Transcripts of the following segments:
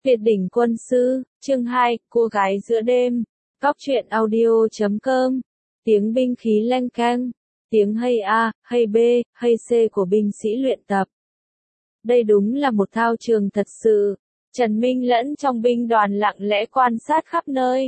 Tuyệt đỉnh quân sư, chương 2, cô gái giữa đêm. Góc truyện audio.com. Tiếng binh khí leng keng, tiếng hay A, hay B, hay C của binh sĩ luyện tập. Đây đúng là một thao trường thật sự. Trần Minh lẫn trong binh đoàn lặng lẽ quan sát khắp nơi.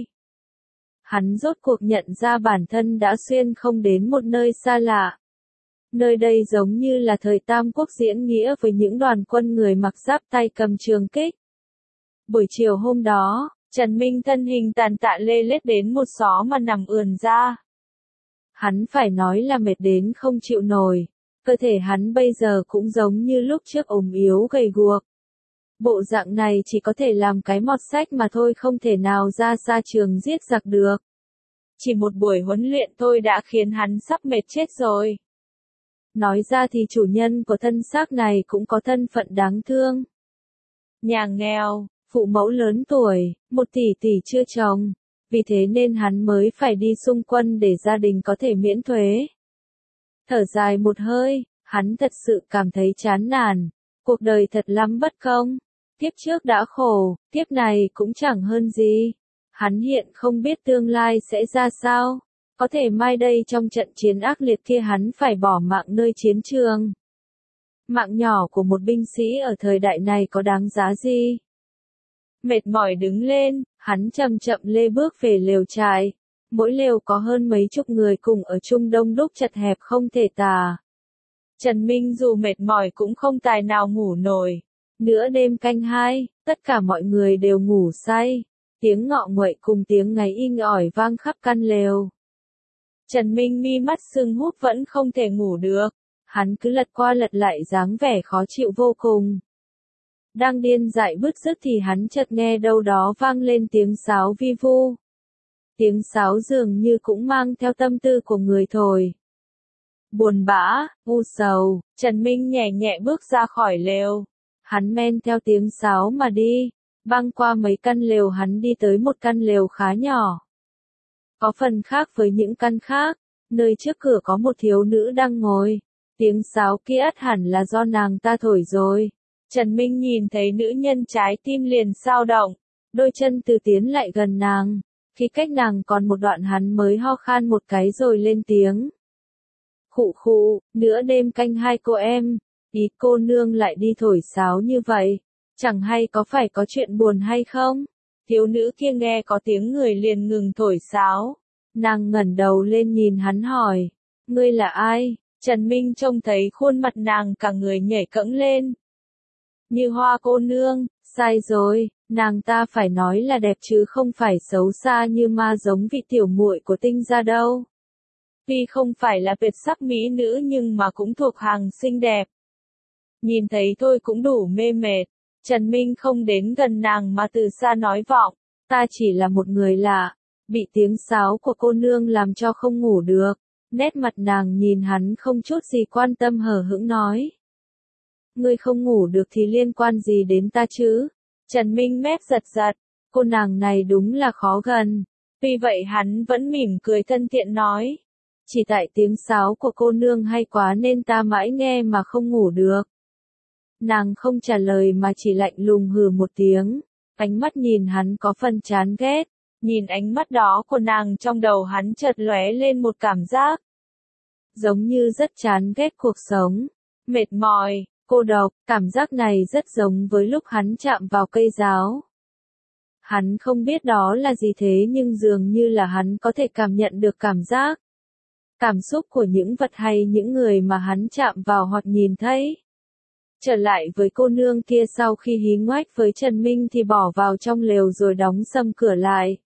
Hắn rốt cuộc nhận ra bản thân đã xuyên không đến một nơi xa lạ. Nơi đây giống như là thời Tam Quốc diễn nghĩa với những đoàn quân người mặc giáp tay cầm trường kích. Buổi chiều hôm đó, Trần Minh thân hình tàn tạ lê lết đến một xó mà nằm ườn ra. Hắn phải nói là mệt đến không chịu nổi, cơ thể hắn bây giờ cũng giống như lúc trước ốm yếu gầy guộc. Bộ dạng này chỉ có thể làm cái mọt sách mà thôi, không thể nào ra xa trường giết giặc được. Chỉ một buổi huấn luyện thôi đã khiến hắn sắp mệt chết rồi. Nói ra thì chủ nhân của thân xác này cũng có thân phận đáng thương. Nhà nghèo, phụ mẫu lớn tuổi, một tỷ tỷ chưa chồng, vì thế nên hắn mới phải đi xung quân để gia đình có thể miễn thuế. Thở dài một hơi, hắn thật sự cảm thấy chán nản, cuộc đời thật lắm bất công. Kiếp trước đã khổ, kiếp này cũng chẳng hơn gì. Hắn hiện không biết tương lai sẽ ra sao. Có thể mai đây trong trận chiến ác liệt kia hắn phải bỏ mạng nơi chiến trường. Mạng nhỏ của một binh sĩ ở thời đại này có đáng giá gì? Mệt mỏi đứng lên, hắn chậm chậm lê bước về lều trại. Mỗi lều có hơn mấy chục người cùng ở chung, đông đúc chật hẹp không thể tả. Trần Minh dù mệt mỏi cũng không tài nào ngủ nổi. Nửa đêm canh 2, tất cả mọi người đều ngủ say. Tiếng ngọ nguậy cùng tiếng ngáy inh ỏi vang khắp căn lều. Trần Minh mi mắt sưng húp vẫn không thể ngủ được. Hắn cứ lật qua lật lại dáng vẻ khó chịu vô cùng. Đang điên dại bứt rứt thì hắn chợt nghe đâu đó vang lên tiếng sáo vi vu. Tiếng sáo dường như cũng mang theo tâm tư của người thổi. Buồn bã, u sầu, Trần Minh nhẹ nhẹ bước ra khỏi lều. Hắn men theo tiếng sáo mà đi, băng qua mấy căn lều hắn đi tới một căn lều khá nhỏ. Có phần khác với những căn khác, nơi trước cửa có một thiếu nữ đang ngồi. Tiếng sáo kia ắt hẳn là do nàng ta thổi rồi. Trần Minh nhìn thấy nữ nhân trái tim liền xao động, đôi chân từ tiến lại gần nàng. Khi cách nàng còn một đoạn hắn mới ho khan một cái rồi lên tiếng. Khụ khụ, nửa đêm canh 2 cô em, ý cô nương lại đi thổi sáo như vậy, chẳng hay có phải có chuyện buồn hay không? Thiếu nữ kia nghe có tiếng người liền ngừng thổi sáo. Nàng ngẩng đầu lên nhìn hắn hỏi, ngươi là ai? Trần Minh trông thấy khuôn mặt nàng cả người nhảy cẫng lên. Như Hoa cô nương, sai rồi, nàng ta phải nói là đẹp chứ không phải xấu xa như ma giống vị tiểu muội của Tinh gia đâu. Tuy không phải là tuyệt sắc mỹ nữ nhưng mà cũng thuộc hàng xinh đẹp. Nhìn thấy thôi cũng đủ mê mệt. Trần Minh không đến gần nàng mà từ xa nói vọng, ta chỉ là một người lạ, bị tiếng sáo của cô nương làm cho không ngủ được. Nét mặt nàng nhìn hắn không chút gì quan tâm, hờ hững nói. Ngươi không ngủ được thì liên quan gì đến ta chứ? Trần Minh mép giật giật, cô nàng này đúng là khó gần. Tuy vậy hắn vẫn mỉm cười thân thiện nói. Chỉ tại tiếng sáo của cô nương hay quá nên ta mãi nghe mà không ngủ được. Nàng không trả lời mà chỉ lạnh lùng hừ một tiếng, ánh mắt nhìn hắn có phần chán ghét. Nhìn ánh mắt đó của nàng trong đầu hắn chợt lóe lên một cảm giác. Giống như rất chán ghét cuộc sống, mệt mỏi, cô độc, cảm giác này rất giống với lúc hắn chạm vào cây giáo. Hắn không biết đó là gì thế nhưng dường như là hắn có thể cảm nhận được cảm giác. Cảm xúc của những vật hay những người mà hắn chạm vào hoặc nhìn thấy. Trở lại với cô nương kia sau khi hí ngoách với Trần Minh thì bỏ vào trong lều rồi đóng sầm cửa lại.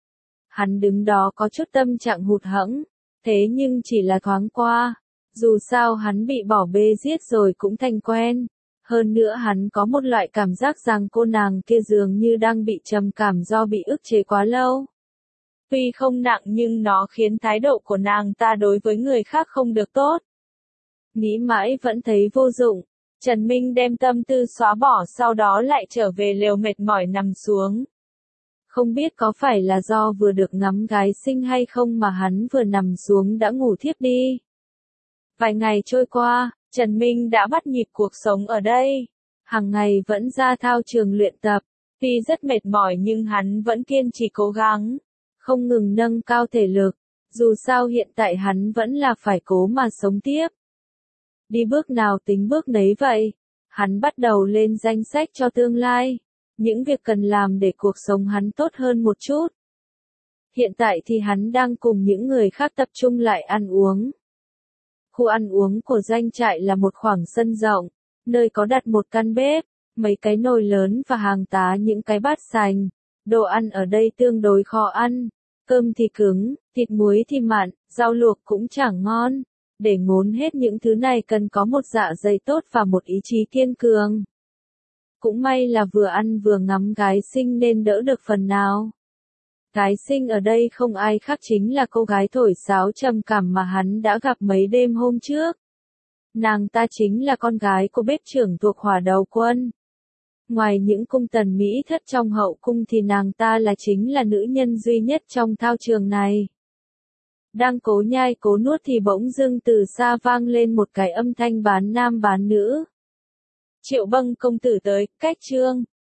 Hắn đứng đó có chút tâm trạng hụt hẫng, thế nhưng chỉ là thoáng qua. Dù sao hắn bị bỏ bê giết rồi cũng thành quen. Hơn nữa hắn có một loại cảm giác rằng cô nàng kia dường như đang bị trầm cảm do bị ức chế quá lâu. Tuy không nặng nhưng nó khiến thái độ của nàng ta đối với người khác không được tốt. Nghĩ mãi vẫn thấy vô dụng. Trần Minh đem tâm tư xóa bỏ, sau đó lại trở về lều mệt mỏi nằm xuống. Không biết có phải là do vừa được ngắm gái xinh hay không mà hắn vừa nằm xuống đã ngủ thiếp đi. Vài ngày trôi qua, Trần Minh đã bắt nhịp cuộc sống ở đây. Hàng ngày vẫn ra thao trường luyện tập. Tuy rất mệt mỏi nhưng hắn vẫn kiên trì cố gắng, không ngừng nâng cao thể lực. Dù sao hiện tại hắn vẫn là phải cố mà sống tiếp. Đi bước nào tính bước nấy vậy. Hắn bắt đầu lên danh sách cho tương lai. Những việc cần làm để cuộc sống hắn tốt hơn một chút. Hiện tại thì hắn đang cùng những người khác tập trung lại ăn uống. Khu ăn uống của doanh trại là một khoảng sân rộng, nơi có đặt một căn bếp, mấy cái nồi lớn và hàng tá những cái bát sành. Đồ ăn ở đây tương đối khó ăn. Cơm thì cứng, thịt muối thì mặn, rau luộc cũng chẳng ngon. Để ngốn hết những thứ này cần có một dạ dày tốt và một ý chí kiên cường. Cũng may là vừa ăn vừa ngắm gái xinh nên đỡ được phần nào. Gái xinh ở đây không ai khác chính là cô gái thổi sáo trầm cảm mà hắn đã gặp mấy đêm hôm trước. Nàng ta chính là con gái của bếp trưởng thuộc Hỏa Đầu Quân. Ngoài những cung tần mỹ thất trong hậu cung thì nàng ta chính là nữ nhân duy nhất trong thao trường này. Đang cố nhai cố nuốt thì bỗng dưng từ xa vang lên một cái âm thanh bán nam bán nữ. Triệu Bâng công tử tới, cách trương.